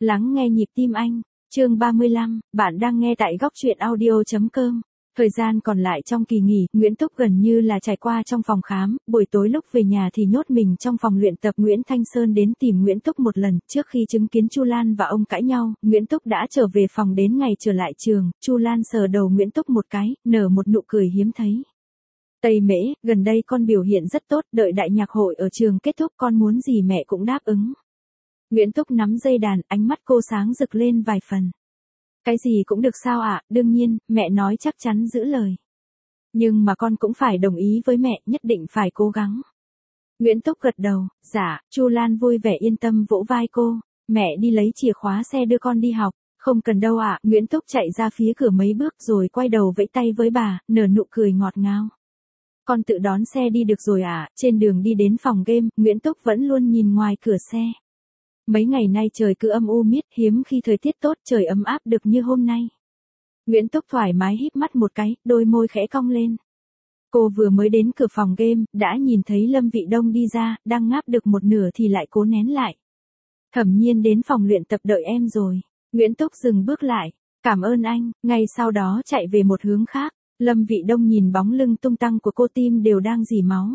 Lắng nghe nhịp tim anh, chương 35, bạn đang nghe tại góc truyện audio.com. Thời gian còn lại trong kỳ nghỉ, Nguyễn Túc gần như là trải qua trong phòng khám, buổi tối lúc về nhà thì nhốt mình trong phòng luyện tập. Nguyễn Thanh Sơn đến tìm Nguyễn Túc một lần, trước khi chứng kiến Chu Lan và ông cãi nhau, Nguyễn Túc đã trở về phòng. Đến ngày trở lại trường, Chu Lan sờ đầu Nguyễn Túc một cái, nở một nụ cười hiếm thấy. Tây Mễ, gần đây con biểu hiện rất tốt, đợi đại nhạc hội ở trường kết thúc con muốn gì mẹ cũng đáp ứng. Nguyễn Túc nắm dây đàn, ánh mắt cô sáng rực lên vài phần. Cái gì cũng được sao ạ, đương nhiên, mẹ nói chắc chắn giữ lời. Nhưng mà con cũng phải đồng ý với mẹ, nhất định phải cố gắng. Nguyễn Túc gật đầu, dạ, Chu Lan vui vẻ yên tâm vỗ vai cô, mẹ đi lấy chìa khóa xe đưa con đi học. Không cần đâu ạ, Nguyễn Túc chạy ra phía cửa mấy bước rồi quay đầu vẫy tay với bà, nở nụ cười ngọt ngào. Con tự đón xe đi được rồi ạ. Trên đường đi đến phòng game, Nguyễn Túc vẫn luôn nhìn ngoài cửa xe. Mấy ngày nay trời cứ âm u miết, hiếm khi thời tiết tốt trời ấm áp được như hôm nay. Nguyễn Túc thoải mái híp mắt một cái, đôi môi khẽ cong lên. Cô vừa mới đến cửa phòng game, đã nhìn thấy Lâm Vị Đông đi ra, đang ngáp được một nửa thì lại cố nén lại. Thẩm Nhiên đến phòng luyện tập đợi em rồi. Nguyễn Túc dừng bước lại, cảm ơn anh, ngay sau đó chạy về một hướng khác. Lâm Vị Đông nhìn bóng lưng tung tăng của cô tim đều đang rỉ máu.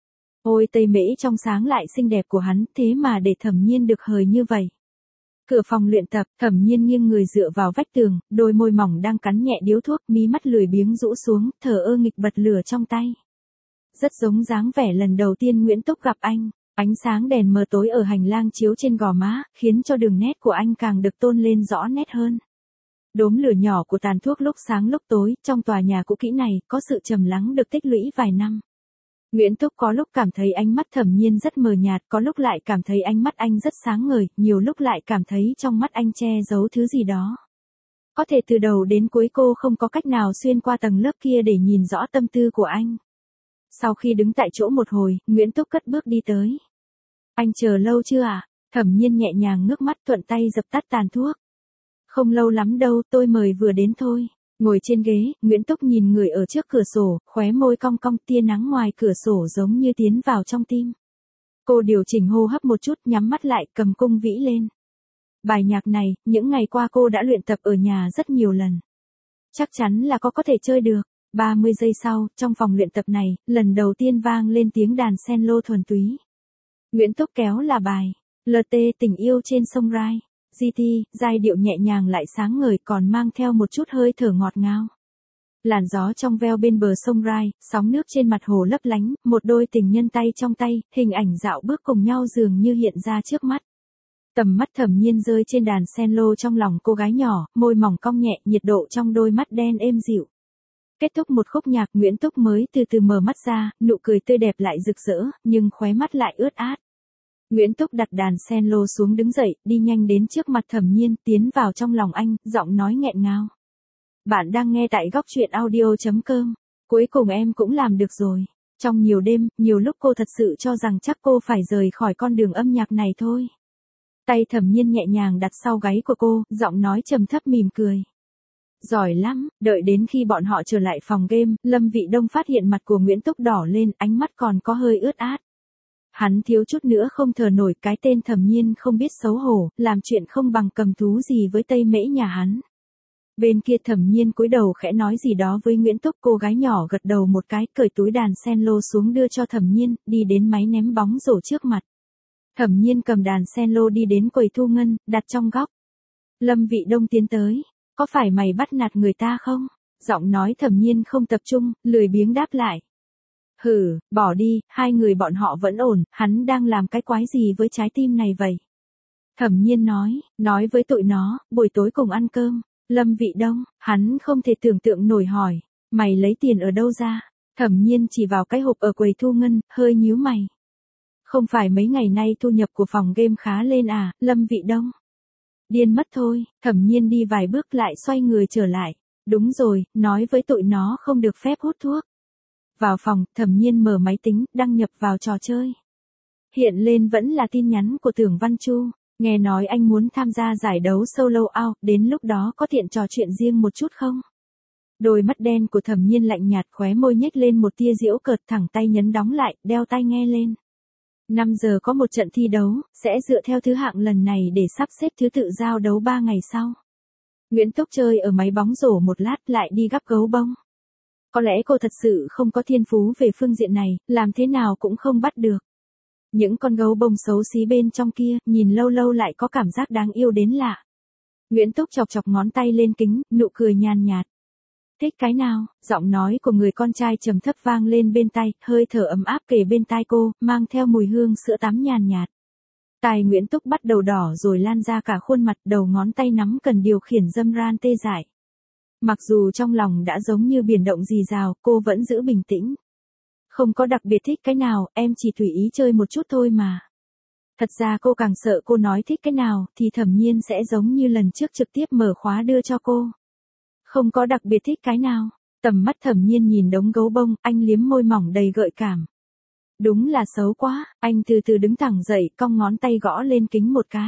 Ôi Tây Mễ trong sáng lại xinh đẹp của hắn, thế mà để Thẩm Nhiên được hời như vậy. Cửa phòng luyện tập, Thẩm Nhiên nghiêng người dựa vào vách tường, đôi môi mỏng đang cắn nhẹ điếu thuốc, mí mắt lười biếng rũ xuống, thờ ơ nghịch bật lửa trong tay. Rất giống dáng vẻ lần đầu tiên Nguyễn Túc gặp anh, ánh sáng đèn mờ tối ở hành lang chiếu trên gò má, khiến cho đường nét của anh càng được tôn lên rõ nét hơn. Đốm lửa nhỏ của tàn thuốc lúc sáng lúc tối, trong tòa nhà cũ kỹ này, có sự trầm lắng được tích lũy vài năm. Nguyễn Túc có lúc cảm thấy ánh mắt Thẩm Nhiên rất mờ nhạt, có lúc lại cảm thấy ánh mắt anh rất sáng ngời, nhiều lúc lại cảm thấy trong mắt anh che giấu thứ gì đó. Có thể từ đầu đến cuối cô không có cách nào xuyên qua tầng lớp kia để nhìn rõ tâm tư của anh. Sau khi đứng tại chỗ một hồi, Nguyễn Túc cất bước đi tới. Anh chờ lâu chưa ạ? Thẩm Nhiên nhẹ nhàng ngước mắt thuận tay dập tắt tàn thuốc. Không lâu lắm đâu, tôi mời vừa đến thôi. Ngồi trên ghế, Nguyễn Túc nhìn người ở trước cửa sổ, khóe môi cong cong, tia nắng ngoài cửa sổ giống như tiến vào trong tim. Cô điều chỉnh hô hấp một chút, nhắm mắt lại, cầm cung vĩ lên. Bài nhạc này, những ngày qua cô đã luyện tập ở nhà rất nhiều lần. Chắc chắn là có thể chơi được. 30 giây sau, trong phòng luyện tập này, lần đầu tiên vang lên tiếng đàn cello thuần túy. Nguyễn Túc kéo là bài LT tình yêu trên sông Rai. GT, giai điệu nhẹ nhàng lại sáng ngời còn mang theo một chút hơi thở ngọt ngào. Làn gió trong veo bên bờ sông Rai, sóng nước trên mặt hồ lấp lánh, một đôi tình nhân tay trong tay, hình ảnh dạo bước cùng nhau dường như hiện ra trước mắt. Tầm mắt Thẩm Nhiên rơi trên đàn cello trong lòng cô gái nhỏ, môi mỏng cong nhẹ, nhiệt độ trong đôi mắt đen êm dịu. Kết thúc một khúc nhạc, Nguyễn Túc mới từ từ mở mắt ra, nụ cười tươi đẹp lại rực rỡ, nhưng khóe mắt lại ướt át. Nguyễn Túc đặt đàn cello xuống đứng dậy, đi nhanh đến trước mặt Thẩm Nhiên, tiến vào trong lòng anh, giọng nói nghẹn ngào. Bạn đang nghe tại góc truyện audio.com. Cuối cùng em cũng làm được rồi. Trong nhiều đêm, nhiều lúc cô thật sự cho rằng chắc cô phải rời khỏi con đường âm nhạc này thôi. Tay Thẩm Nhiên nhẹ nhàng đặt sau gáy của cô, giọng nói trầm thấp mỉm cười. Giỏi lắm, đợi đến khi bọn họ trở lại phòng game, Lâm Vị Đông phát hiện mặt của Nguyễn Túc đỏ lên, ánh mắt còn có hơi ướt át. Hắn thiếu chút nữa không thở nổi, cái tên Thẩm Nhiên không biết xấu hổ, làm chuyện không bằng cầm thú gì với Tây Mễ nhà hắn. Bên kia Thẩm Nhiên cúi đầu khẽ nói gì đó với Nguyễn Túc, cô gái nhỏ gật đầu một cái, cởi túi đàn cello xuống đưa cho Thẩm Nhiên, đi đến máy ném bóng rổ trước mặt. Thẩm Nhiên cầm đàn cello đi đến quầy thu ngân, đặt trong góc. Lâm Vị Đông tiến tới, có phải mày bắt nạt người ta không? Giọng nói Thẩm Nhiên không tập trung, lười biếng đáp lại. Hừ, bỏ đi, hai người bọn họ vẫn ổn, hắn đang làm cái quái gì với trái tim này vậy? Thẩm Nhiên nói với tụi nó, buổi tối cùng ăn cơm. Lâm Vị Đông, hắn không thể tưởng tượng nổi hỏi, mày lấy tiền ở đâu ra? Thẩm Nhiên chỉ vào cái hộp ở quầy thu ngân, hơi nhíu mày. Không phải mấy ngày nay thu nhập của phòng game khá lên à, Lâm Vị Đông? Điên mất thôi, Thẩm Nhiên đi vài bước lại xoay người trở lại. Đúng rồi, nói với tụi nó không được phép hút thuốc. Vào phòng, Thẩm Nhiên mở máy tính, đăng nhập vào trò chơi. Hiện lên vẫn là tin nhắn của Tưởng Văn Chu, nghe nói anh muốn tham gia giải đấu solo out, đến lúc đó có tiện trò chuyện riêng một chút không? Đôi mắt đen của Thẩm Nhiên lạnh nhạt, khóe môi nhếch lên một tia giễu cợt, thẳng tay nhấn đóng lại, đeo tai nghe lên. 5 giờ có một trận thi đấu, sẽ dựa theo thứ hạng lần này để sắp xếp thứ tự giao đấu 3 ngày sau. Nguyễn Túc chơi ở máy bóng rổ một lát lại đi gắp gấu bông. Có lẽ cô thật sự không có thiên phú về phương diện này, làm thế nào cũng không bắt được. Những con gấu bông xấu xí bên trong kia, nhìn lâu lâu lại có cảm giác đáng yêu đến lạ. Nguyễn Túc chọc chọc ngón tay lên kính, nụ cười nhàn nhạt. Thích cái nào? Giọng nói của người con trai trầm thấp vang lên bên tai, hơi thở ấm áp kề bên tai cô, mang theo mùi hương sữa tắm nhàn nhạt. Tai Nguyễn Túc bắt đầu đỏ rồi lan ra cả khuôn mặt, đầu ngón tay nắm cần điều khiển dâm ran tê dại. Mặc dù trong lòng đã giống như biển động rì rào, cô vẫn giữ bình tĩnh. Không có đặc biệt thích cái nào, em chỉ tùy ý chơi một chút thôi mà. Thật ra cô càng sợ cô nói thích cái nào, thì Thẩm Nhiên sẽ giống như lần trước trực tiếp mở khóa đưa cho cô. Không có đặc biệt thích cái nào. Tầm mắt Thẩm Nhiên nhìn đống gấu bông, anh liếm môi mỏng đầy gợi cảm. Đúng là xấu quá, anh từ từ đứng thẳng dậy, cong ngón tay gõ lên kính một cái.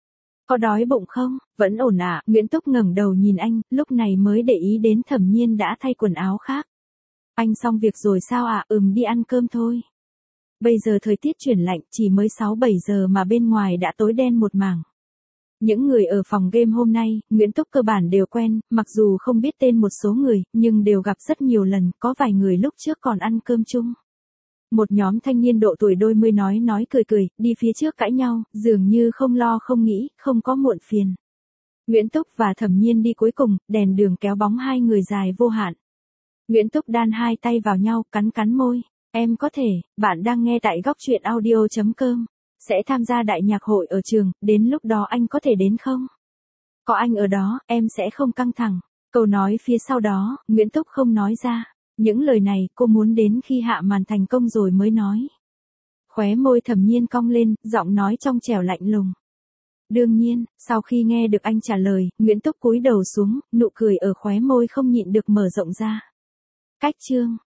Có đói bụng không? Vẫn ổn ạ. Nguyễn Túc ngẩng đầu nhìn anh, lúc này mới để ý đến Thẩm Nhiên đã thay quần áo khác. Anh xong việc rồi sao ạ? Đi ăn cơm thôi. Bây giờ thời tiết chuyển lạnh, chỉ mới 6-7 giờ mà bên ngoài đã tối đen một mảng. Những người ở phòng game hôm nay, Nguyễn Túc cơ bản đều quen, mặc dù không biết tên một số người, nhưng đều gặp rất nhiều lần, có vài người lúc trước còn ăn cơm chung. Một nhóm thanh niên độ tuổi đôi mươi nói cười cười, đi phía trước cãi nhau, dường như không lo không nghĩ, không có muộn phiền. Nguyễn Túc và Thẩm Nhiên đi cuối cùng, đèn đường kéo bóng hai người dài vô hạn. Nguyễn Túc đan hai tay vào nhau, cắn môi. Em có thể, bạn đang nghe tại góc truyện audio.com. Sẽ tham gia đại nhạc hội ở trường, đến lúc đó anh có thể đến không? Có anh ở đó, em sẽ không căng thẳng. Câu nói phía sau đó, Nguyễn Túc không nói ra. Những lời này cô muốn đến khi hạ màn thành công rồi mới nói. Khóe môi Thẩm Nhiên cong lên, giọng nói trong trẻo lạnh lùng. Đương nhiên, sau khi nghe được anh trả lời, Nguyễn Túc cúi đầu xuống, nụ cười ở khóe môi không nhịn được mở rộng ra. Cách chương.